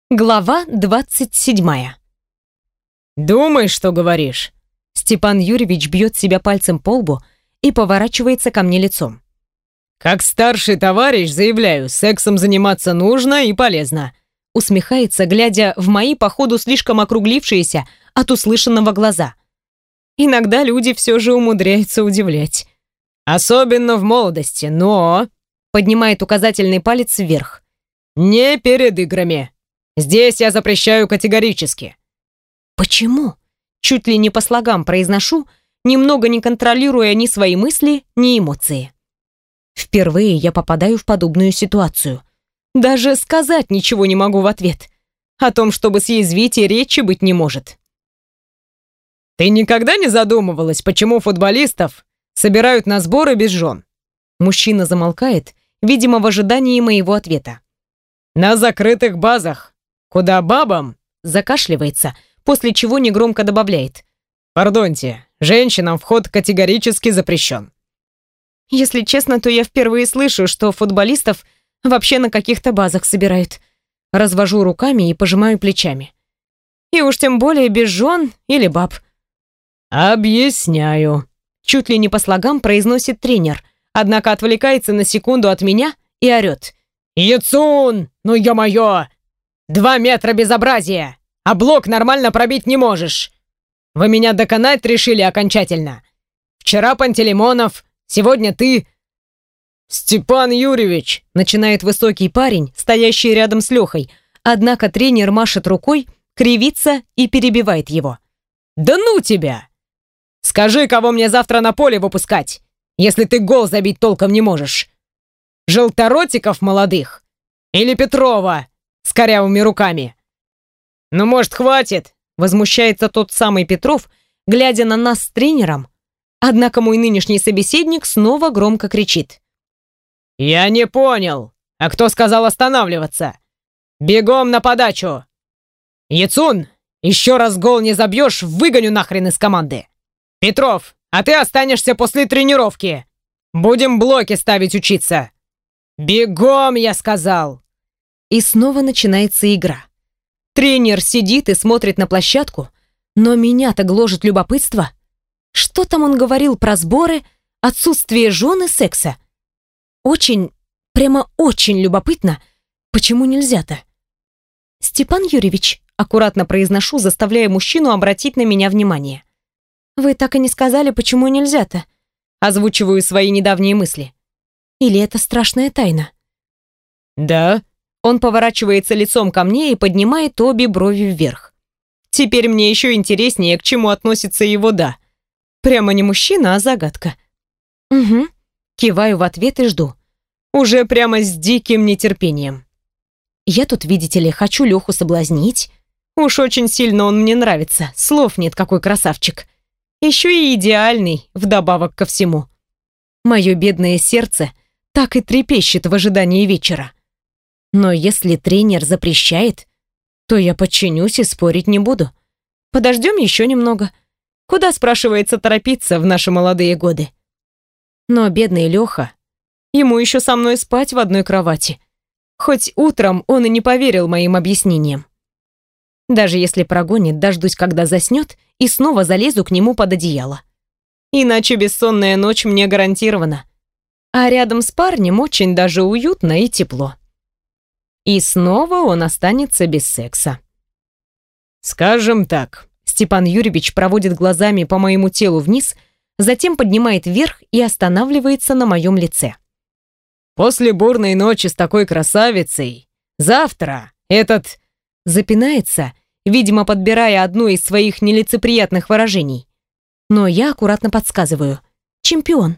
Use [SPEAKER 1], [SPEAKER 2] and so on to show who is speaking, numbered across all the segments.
[SPEAKER 1] Глава 27.
[SPEAKER 2] «Думай, что говоришь».
[SPEAKER 1] Степан Юрьевич бьет себя пальцем по лбу и поворачивается ко мне лицом.
[SPEAKER 2] «Как старший товарищ заявляю, сексом заниматься нужно и полезно».
[SPEAKER 1] Усмехается, глядя в мои, походу, слишком округлившиеся от услышанного глаза. Иногда люди все же умудряются удивлять.
[SPEAKER 2] «Особенно в молодости, но...»
[SPEAKER 1] Поднимает указательный палец вверх.
[SPEAKER 2] «Не перед играми. Здесь я запрещаю категорически».
[SPEAKER 1] «Почему?» Чуть ли не по слогам произношу, немного не контролируя ни свои мысли, ни эмоции. Впервые я попадаю в подобную ситуацию. Даже сказать ничего не могу в ответ. О том, чтобы съязвить, и речи быть не может.
[SPEAKER 2] «Ты никогда не задумывалась, почему футболистов собирают на сборы без жен?»
[SPEAKER 1] Мужчина замолкает, видимо, в ожидании моего ответа.
[SPEAKER 2] «На закрытых базах, куда бабам...»
[SPEAKER 1] Закашливается, после чего негромко добавляет.
[SPEAKER 2] «Пардоньте, женщинам вход категорически запрещен».
[SPEAKER 1] Если честно, то я впервые слышу, что футболистов вообще на каких-то базах собирают. Развожу руками и пожимаю плечами. И уж тем более без жен или баб.
[SPEAKER 2] «Объясняю»,
[SPEAKER 1] чуть ли не по слогам произносит тренер, однако отвлекается на секунду от меня и орет.
[SPEAKER 2] «Яцун, ну ё-моё! 2 метра безобразия, а блок нормально пробить не можешь. Вы меня доконать решили окончательно. Вчера Пантелеймонов, сегодня ты...» «Степан Юрьевич!»
[SPEAKER 1] начинает высокий парень, стоящий рядом с Лехой, однако тренер машет рукой, кривится и перебивает его.
[SPEAKER 2] «Да ну тебя! Скажи, кого мне завтра на поле выпускать, если ты гол забить толком не можешь. Желторотиков молодых? Или Петрова с корявыми руками?» «Ну, может, хватит?»
[SPEAKER 1] Возмущается тот самый Петров, глядя на нас с тренером, однако мой нынешний собеседник снова громко кричит.
[SPEAKER 2] «Я не понял. А кто сказал останавливаться? Бегом на подачу! Яцун, еще раз гол не забьешь, выгоню нахрен из команды! Петров, а ты останешься после тренировки! Будем блоки ставить учиться! Бегом, я сказал!»
[SPEAKER 1] И снова начинается игра. Тренер сидит и смотрит на площадку, но меня-то гложет любопытство. Что там он говорил про сборы, отсутствие жены, секса? Очень, прямо очень любопытно, почему нельзя-то? «Степан Юрьевич», аккуратно произношу, заставляя мужчину обратить на меня внимание. «Вы так и не сказали, почему нельзя-то?» Озвучиваю свои недавние мысли. «Или это страшная тайна?»
[SPEAKER 2] «Да?»
[SPEAKER 1] Он поворачивается лицом ко мне и поднимает обе брови вверх. Теперь мне еще интереснее, к чему относится его «да». Прямо не мужчина, а загадка. «Угу». Киваю в ответ и жду. Уже прямо с диким нетерпением. Я тут, видите ли, хочу Леху соблазнить. Уж очень сильно он мне нравится. Слов нет, какой красавчик. Еще и идеальный, вдобавок ко всему. Мое бедное сердце так и трепещет в ожидании вечера. Но если тренер запрещает, то я подчинюсь и спорить не буду. Подождем еще немного. Куда, спрашивается, торопиться в наши молодые годы? Но бедный Леха, ему еще со мной спать в одной кровати. Хоть утром он и не поверил моим объяснениям. Даже если прогонит, дождусь, когда заснет, и снова залезу к нему под одеяло. Иначе бессонная ночь мне гарантирована. А рядом с парнем очень даже уютно и тепло. И снова он останется без секса.
[SPEAKER 2] «Скажем так»,
[SPEAKER 1] Степан Юрьевич проводит глазами по моему телу вниз, затем поднимает вверх и останавливается на моем лице.
[SPEAKER 2] «После бурной ночи с такой красавицей, завтра этот...»
[SPEAKER 1] Запинается, видимо, подбирая одно из своих нелицеприятных выражений. Но я аккуратно подсказываю. «Чемпион».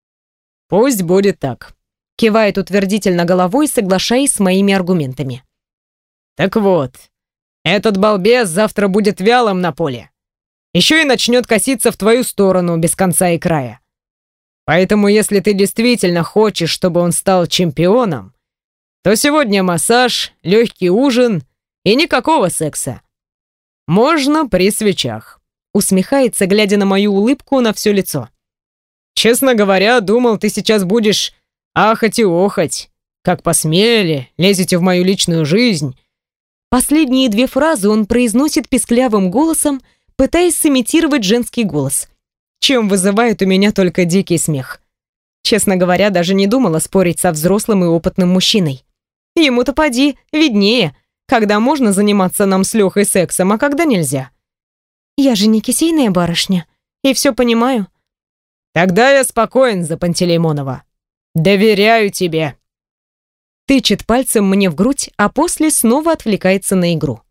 [SPEAKER 2] «Пусть будет так»,
[SPEAKER 1] кивает утвердительно головой, соглашаясь с моими аргументами.
[SPEAKER 2] «Так вот, этот балбес завтра будет вялым на поле. Еще и начнет коситься в твою сторону без конца и края. Поэтому, если ты действительно хочешь, чтобы он стал чемпионом, то сегодня массаж, легкий ужин и никакого секса. Можно при свечах».
[SPEAKER 1] Усмехается, глядя на мою улыбку на все лицо.
[SPEAKER 2] «Честно говоря, думал, ты сейчас будешь ахать и охать. Как посмели, лезете в мою личную жизнь.
[SPEAKER 1] Последние две фразы он произносит писклявым голосом, пытаясь сымитировать женский голос, чем вызывает у меня только дикий смех. Честно говоря, даже не думала спорить со взрослым и опытным мужчиной. Ему-то поди, виднее, когда можно заниматься нам с Лехой сексом, а когда нельзя. Я же не кисейная барышня, и все понимаю.
[SPEAKER 2] Тогда я спокоен за Пантелеймонова. Доверяю тебе.
[SPEAKER 1] Тычет пальцем мне в грудь, а после снова отвлекается на игру.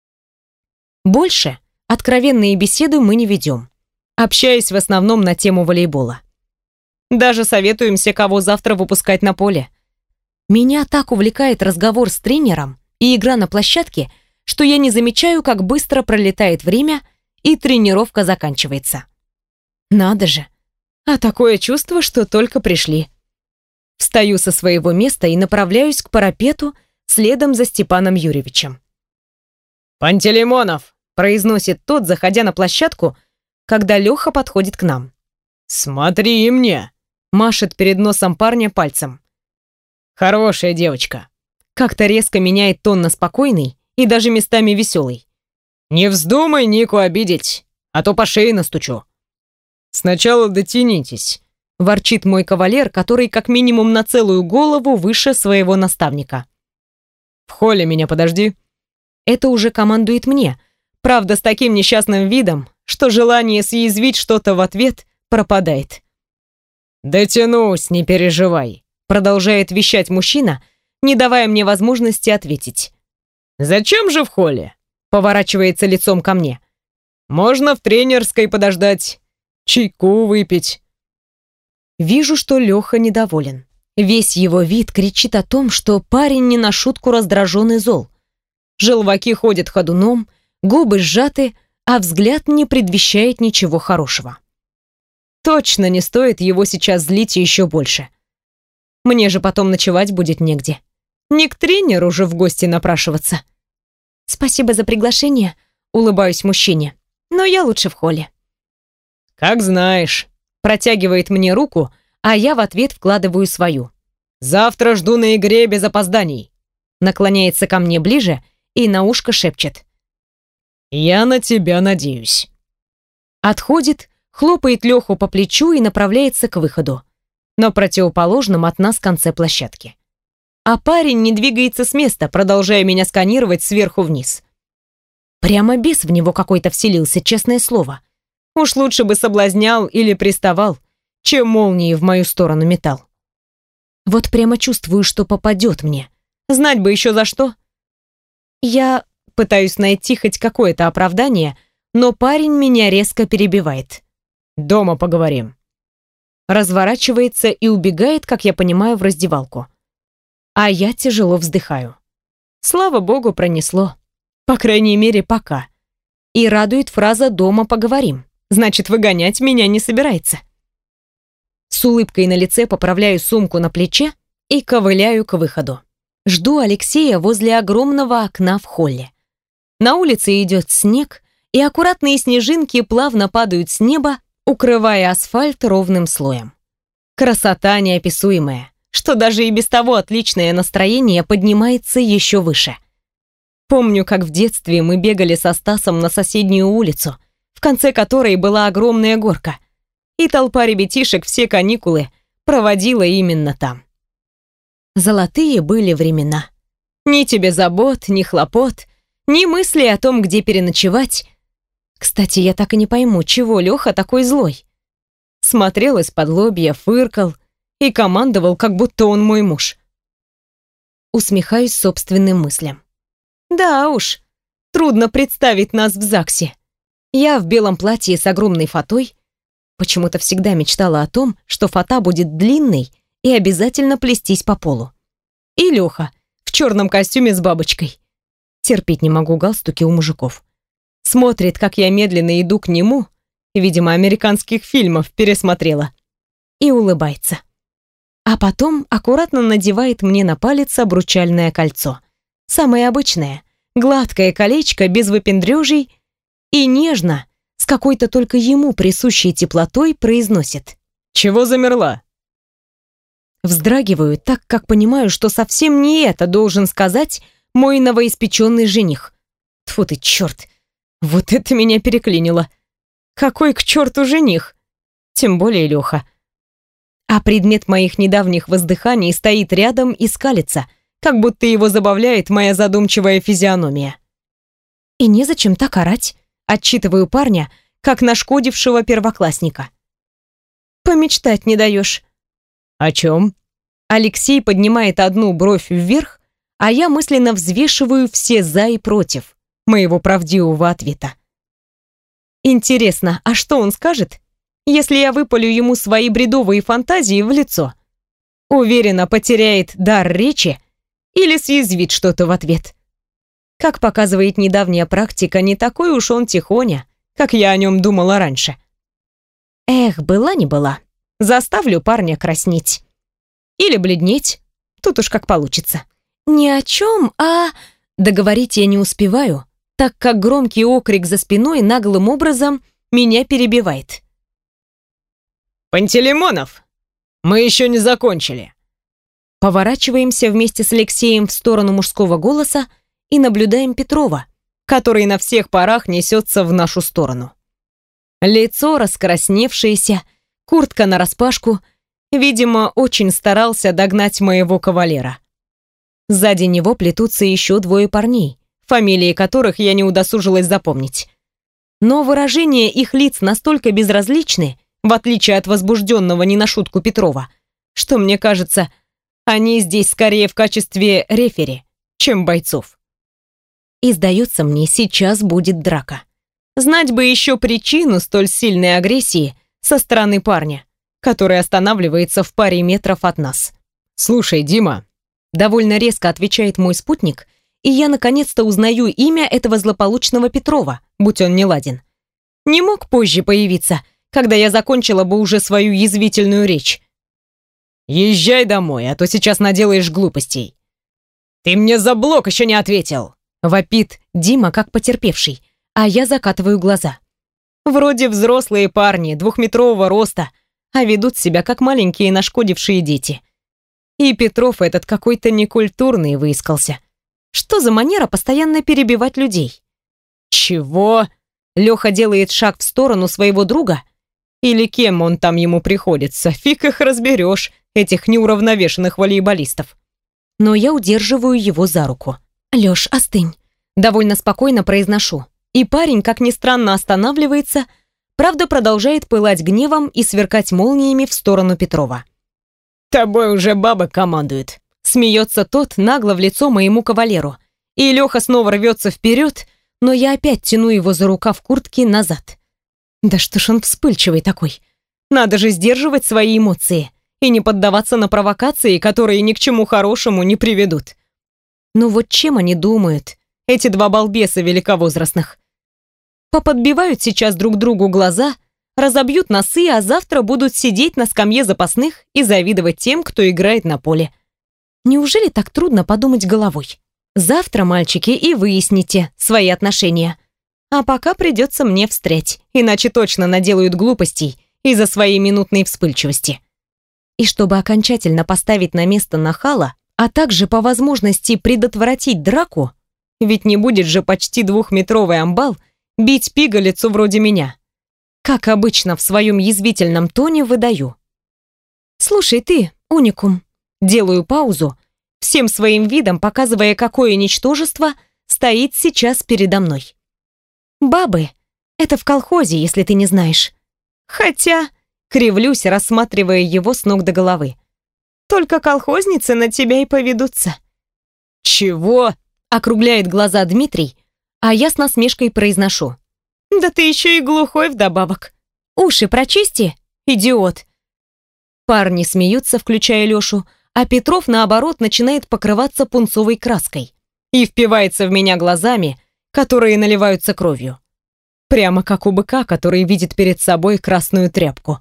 [SPEAKER 1] Больше откровенные беседы мы не ведем, общаясь в основном на тему волейбола. Даже советуемся, кого завтра выпускать на поле. Меня так увлекает разговор с тренером и игра на площадке, что я не замечаю, как быстро пролетает время и тренировка заканчивается. Надо же, а такое чувство, что только пришли. Встаю со своего места и направляюсь к парапету следом за Степаном Юрьевичем.
[SPEAKER 2] «Пантелеймонов!»
[SPEAKER 1] — произносит тот, заходя на площадку, когда Леха подходит к нам.
[SPEAKER 2] «Смотри мне!» — машет перед носом парня пальцем. «Хорошая девочка!»
[SPEAKER 1] Как-то резко меняет тон на спокойный и даже местами веселый.
[SPEAKER 2] «Не вздумай Нику обидеть, а то по шее настучу. Сначала дотянитесь», —
[SPEAKER 1] ворчит мой кавалер, который как минимум на целую голову выше своего наставника.
[SPEAKER 2] «В холле меня подожди».
[SPEAKER 1] Это уже командует мне, правда, с таким несчастным видом, что желание съязвить что-то в ответ пропадает.
[SPEAKER 2] «Дотянусь, не переживай»,
[SPEAKER 1] — продолжает вещать мужчина, не давая мне возможности ответить.
[SPEAKER 2] «Зачем же в холле?» — поворачивается лицом ко мне. «Можно в тренерской подождать, чайку выпить».
[SPEAKER 1] Вижу, что Леха недоволен. Весь его вид кричит о том, что парень не на шутку раздражен и зол. Желваки ходят ходуном, губы сжаты, а взгляд не предвещает ничего хорошего. Точно не стоит его сейчас злить еще больше. Мне же потом ночевать будет негде. Не к тренеру же в гости напрашиваться. «Спасибо за приглашение», — улыбаюсь мужчине. «Но я лучше в холле».
[SPEAKER 2] «Как знаешь»,
[SPEAKER 1] — протягивает мне руку, а я в ответ вкладываю свою.
[SPEAKER 2] «Завтра жду на игре без опозданий».
[SPEAKER 1] Наклоняется ко мне ближе и на ушко шепчет.
[SPEAKER 2] «Я на тебя надеюсь».
[SPEAKER 1] Отходит, хлопает Леху по плечу и направляется к выходу, на противоположном от нас конце площадки. А парень не двигается с места, продолжая меня сканировать сверху вниз. Прямо бес в него какой-то вселился, честное слово. Уж лучше бы соблазнял или приставал, чем молнии в мою сторону метал. Вот прямо чувствую, что попадет мне. Знать бы еще за что. Я пытаюсь найти хоть какое-то оправдание, но парень меня резко перебивает.
[SPEAKER 2] «Дома поговорим».
[SPEAKER 1] Разворачивается и убегает, как я понимаю, в раздевалку. А я тяжело вздыхаю. Слава богу, пронесло. По крайней мере, пока. И радует фраза «дома поговорим». Значит, выгонять меня не собирается. С улыбкой на лице поправляю сумку на плече и ковыляю к выходу. Жду Алексея возле огромного окна в холле. На улице идет снег, и аккуратные снежинки плавно падают с неба, укрывая асфальт ровным слоем. Красота неописуемая, что даже и без того отличное настроение поднимается еще выше. Помню, как в детстве мы бегали со Стасом на соседнюю улицу, в конце которой была огромная горка, и толпа ребятишек все каникулы проводила именно там. Золотые были времена. Ни тебе забот, ни хлопот, ни мысли о том, где переночевать. Кстати, я так и не пойму, чего Леха такой злой. Смотрел из-под лобья, фыркал и командовал, как будто он мой муж. Усмехаюсь собственным мыслям. Да уж, трудно представить нас в ЗАГСе. Я в белом платье с огромной фатой. Почему-то всегда мечтала о том, что фата будет длинной и обязательно плестись по полу. И Леха в черном костюме с бабочкой. Терпеть не могу галстуки у мужиков. Смотрит, как я медленно иду к нему, видимо, американских фильмов пересмотрела, и улыбается. А потом аккуратно надевает мне на палец обручальное кольцо. Самое обычное, гладкое колечко без выпендрежей, и нежно, с какой-то только ему присущей теплотой произносит:
[SPEAKER 2] «Чего замерла?»
[SPEAKER 1] Вздрагиваю, так как понимаю, что совсем не это должен сказать мой новоиспеченный жених. Тьфу ты, черт! Вот это меня переклинило. Какой к черту жених? Тем более Леха. А предмет моих недавних воздыханий стоит рядом и скалится, как будто его забавляет моя задумчивая физиономия. И незачем так орать, отчитываю парня, как нашкодившего первоклассника. Помечтать не даешь.
[SPEAKER 2] О чем?
[SPEAKER 1] Алексей поднимает одну бровь вверх, а я мысленно взвешиваю все за и против моего правдивого ответа. Интересно, а что он скажет, если я выпалю ему свои бредовые фантазии в лицо? Уверенно потеряет дар речи или съязвит что-то в ответ. Как показывает недавняя практика, не такой уж он тихоня, как я о нем думала раньше. Эх, была не была. Заставлю парня краснеть. Или бледнеть. Тут уж как получится. Ни о чем, а... Договорить я не успеваю, так как громкий окрик за спиной наглым образом меня перебивает.
[SPEAKER 2] «Пантелеймонов, мы еще не закончили».
[SPEAKER 1] Поворачиваемся вместе с Алексеем в сторону мужского голоса и наблюдаем Петрова, который на всех парах несется в нашу сторону. Лицо раскрасневшееся, куртка нараспашку, видимо, очень старался догнать моего кавалера. Сзади него плетутся еще двое парней, фамилии которых я не удосужилась запомнить. Но выражения их лиц настолько безразличны, в отличие от возбужденного не на шутку Петрова, что, мне кажется, они здесь скорее в качестве рефери, чем бойцов. И сдается мне, сейчас будет драка. Знать бы еще причину столь сильной агрессии со стороны парня, который останавливается в паре метров от нас.
[SPEAKER 2] «Слушай, Дима», —
[SPEAKER 1] довольно резко отвечает мой спутник, и я наконец-то узнаю имя этого злополучного Петрова, будь он неладен. Не мог позже появиться, когда я закончила бы уже свою язвительную речь.
[SPEAKER 2] «Езжай домой, а то сейчас наделаешь глупостей». «Ты мне за блок еще не ответил!»
[SPEAKER 1] — вопит Дима как потерпевший, а я закатываю глаза. Вроде взрослые парни, 2-метрового роста, а ведут себя как маленькие нашкодившие дети. И Петров этот какой-то некультурный выискался. Что за манера постоянно перебивать людей?
[SPEAKER 2] «Чего?»
[SPEAKER 1] Леха делает шаг в сторону своего друга. Или кем он там ему приходится? Фиг их разберешь, этих неуравновешенных волейболистов. Но я удерживаю его за руку. «Леш, остынь», — довольно спокойно произношу. И парень, как ни странно, останавливается, правда продолжает пылать гневом и сверкать молниями в сторону Петрова.
[SPEAKER 2] «Тобой уже баба командует»,
[SPEAKER 1] — смеется тот нагло в лицо моему кавалеру. И Леха снова рвется вперед, но я опять тяну его за рукав куртки назад. Да что ж он вспыльчивый такой. Надо же сдерживать свои эмоции и не поддаваться на провокации, которые ни к чему хорошему не приведут. Ну вот чем они думают, эти два балбеса великовозрастных? Поподбивают сейчас друг другу глаза, разобьют носы, а завтра будут сидеть на скамье запасных и завидовать тем, кто играет на поле. Неужели так трудно подумать головой? Завтра, мальчики, и выясните свои отношения. А пока придется мне встрять, иначе точно наделают глупостей из-за своей минутной вспыльчивости. И чтобы окончательно поставить на место нахала, а также по возможности предотвратить драку, ведь не будет же почти 2-метровый амбал бить пигалицу вроде меня. Как обычно в своем язвительном тоне выдаю. «Слушай ты, уникум», делаю паузу, всем своим видом показывая, какое ничтожество стоит сейчас передо мной. «Бабы — это в колхозе, если ты не знаешь. Хотя...» — кривлюсь, рассматривая его с ног до головы. «Только колхозницы на тебя и поведутся».
[SPEAKER 2] «Чего?»
[SPEAKER 1] — округляет глаза Дмитрий, а я с насмешкой произношу. «Да ты еще и глухой вдобавок. Уши прочисти, идиот». Парни смеются, включая Лешу, а Петров, наоборот, начинает покрываться пунцовой краской и впивается в меня глазами, которые наливаются кровью. Прямо как у быка, который видит перед собой красную тряпку.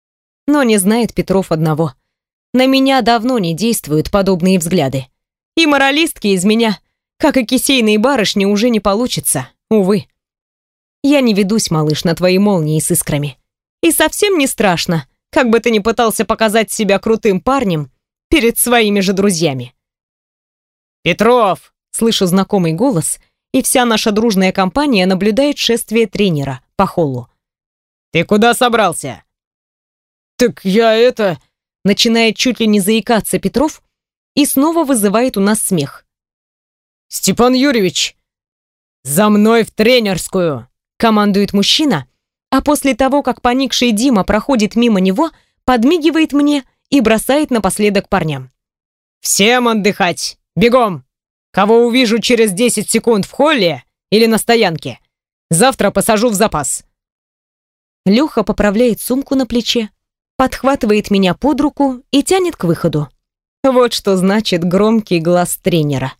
[SPEAKER 1] Но не знает Петров одного. На меня давно не действуют подобные взгляды. И моралистки из меня, как и кисейные барышни, уже не получится, увы. Я не ведусь, малыш, на твои молнии с искрами. И совсем не страшно, как бы ты ни пытался показать себя крутым парнем перед своими же друзьями.
[SPEAKER 2] «Петров!» —
[SPEAKER 1] слышу знакомый голос, и вся наша дружная компания наблюдает шествие тренера по холлу.
[SPEAKER 2] «Ты куда собрался?» «Так я это...»
[SPEAKER 1] Начинает чуть ли не заикаться Петров и снова вызывает у нас смех.
[SPEAKER 2] «Степан Юрьевич, за мной в тренерскую!»
[SPEAKER 1] Командует мужчина, а после того, как поникший Дима проходит мимо него, подмигивает мне и бросает напоследок парням.
[SPEAKER 2] «Всем отдыхать! Бегом! Кого увижу через 10 секунд в холле или на стоянке, завтра посажу в запас!»
[SPEAKER 1] Леха поправляет сумку на плече, подхватывает меня под руку и тянет к выходу. Вот что значит громкий глаз тренера.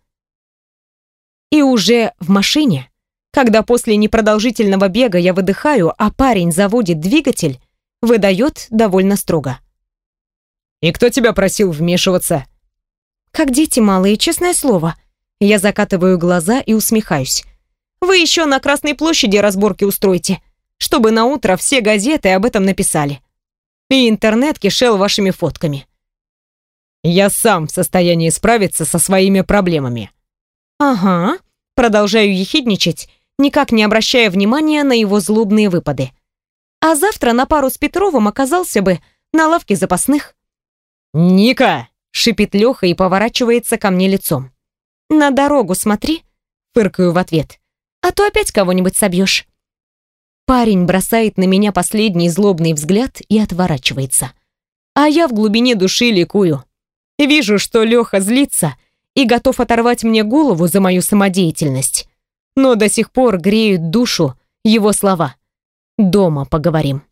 [SPEAKER 1] И уже в машине, когда после непродолжительного бега я выдыхаю, а парень заводит двигатель, выдает довольно строго.
[SPEAKER 2] «И кто тебя просил вмешиваться?»
[SPEAKER 1] Как дети малые, честное слово. Я закатываю глаза и усмехаюсь. Вы еще на Красной площади разборки устройте, чтобы на утро все газеты об этом написали. И интернет кишел вашими фотками.
[SPEAKER 2] «Я сам в состоянии справиться со своими проблемами».
[SPEAKER 1] Ага, продолжаю ехидничать, никак не обращая внимания на его злобные выпады. А завтра на пару с Петровым оказался бы на лавке запасных.
[SPEAKER 2] «Ника!»
[SPEAKER 1] — шипит Леха и поворачивается ко мне лицом. «На дорогу смотри», — фыркаю в ответ, «а то опять кого-нибудь собьешь». Парень бросает на меня последний злобный взгляд и отворачивается. А я в глубине души ликую. Вижу, что Леха злится и готов оторвать мне голову за мою самодеятельность. Но до сих пор греют душу его слова. «Дома поговорим».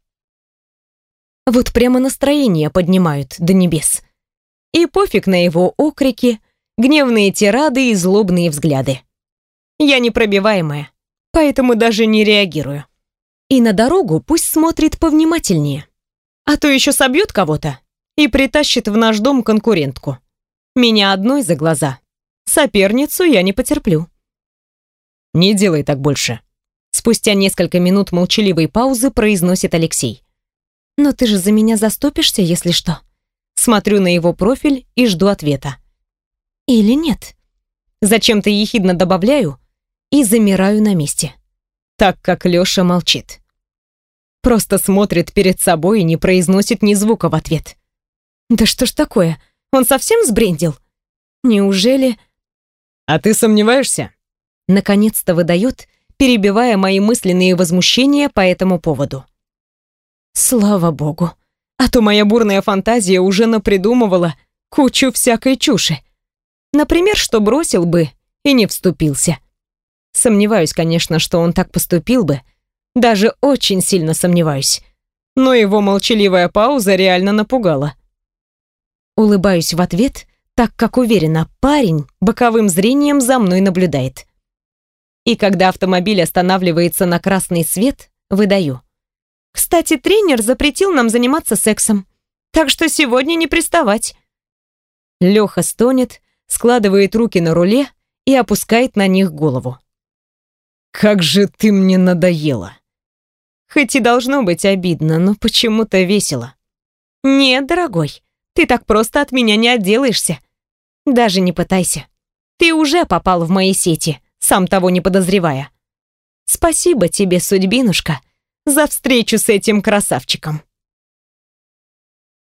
[SPEAKER 1] Вот прямо настроение поднимают до небес. И пофиг на его окрики, гневные тирады и злобные взгляды. Я непробиваемая, поэтому даже не реагирую. И на дорогу пусть смотрит повнимательнее. А то еще собьет кого-то и притащит в наш дом конкурентку. Меня одной за глаза. Соперницу я не потерплю.
[SPEAKER 2] «Не делай так больше», —
[SPEAKER 1] спустя несколько минут молчаливой паузы произносит Алексей. «Но ты же за меня заступишься, если что?» Смотрю на его профиль и жду ответа. Или нет? Зачем-то ехидно добавляю и замираю на месте, так как Леша молчит. Просто смотрит перед собой и не произносит ни звука в ответ. Да что ж такое? Он совсем сбрендил? Неужели...
[SPEAKER 2] «А ты сомневаешься?»
[SPEAKER 1] Наконец-то выдает, перебивая мои мысленные возмущения по этому поводу. Слава богу. А то моя бурная фантазия уже напридумывала кучу всякой чуши. Например, что бросил бы и не вступился. Сомневаюсь, конечно, что он так поступил бы. Даже очень сильно сомневаюсь. Но его молчаливая пауза реально напугала. Улыбаюсь в ответ, так как уверена, парень боковым зрением за мной наблюдает. И когда автомобиль останавливается на красный свет, выдаю. Кстати, тренер запретил нам заниматься сексом, так что сегодня не приставать. Леха стонет, складывает руки на руле и опускает на них голову.
[SPEAKER 2] «Как же ты мне надоела!»
[SPEAKER 1] Хоть и должно быть обидно, но почему-то весело. Нет, дорогой, ты так просто от меня не отделаешься. Даже не пытайся. Ты уже попал в мои сети, сам того не подозревая. Спасибо тебе, судьбинушка, за встречу с этим красавчиком.